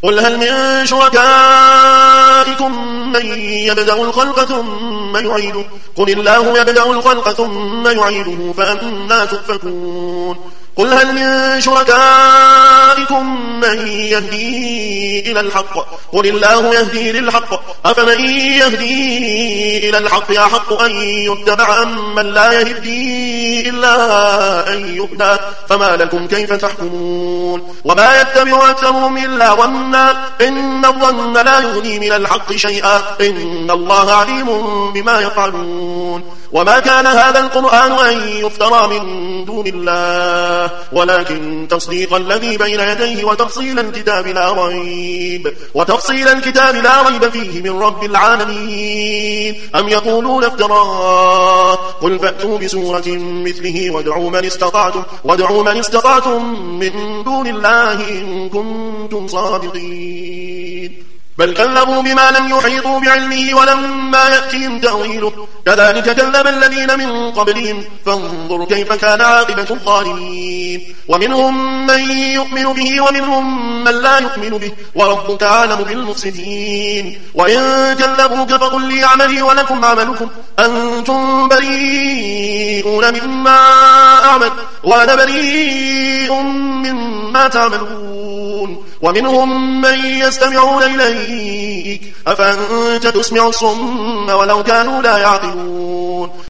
قل هل من شركائكم من يبدأ الخلق ثم يعيده قل الله يبدأ الخلق ثم يعيده فأنى تؤفكون قل هل من شركائكم من يهدي إلى الحق قل الله يهدي للحق أفمن يهدي إلى الحق يحق أن يتبع أمن لا يهدي إلا أن يهدى فما لكم كيف تحكمون وما يتبع أكثرهم إلا ظنا إن الظن لا يغني من الحق شيئا إن الله عليم بما يفعلون وما كان هذا القرآن أن يفترى من دون الله ولكن تصديق الذي بين يديه وتفصيل الكتاب لا ريب فيه من رب العالمين أم يقولون افتراه قل فأتوا بسورة مثله وادعوا من استطعتم من دون الله إن كنتم صادقين بل كذبوا بما لم يحيطوا بعلمه ولما يأتهم تأويله كذلك كذب الذين من قبلهم فانظر كيف كان عاقبة الظالمين ومنهم من يؤمن به ومنهم من لا يؤمن به وربك أعلم بالمفسدين وإن كذبوك فقل لي عملي ولكم عملكم أنتم بريئون مما أعمل وأنا بريء مما تعملون ومنهم من يستمعون إليك أفأنت تسمع الصم ولو كانوا لا يعقلون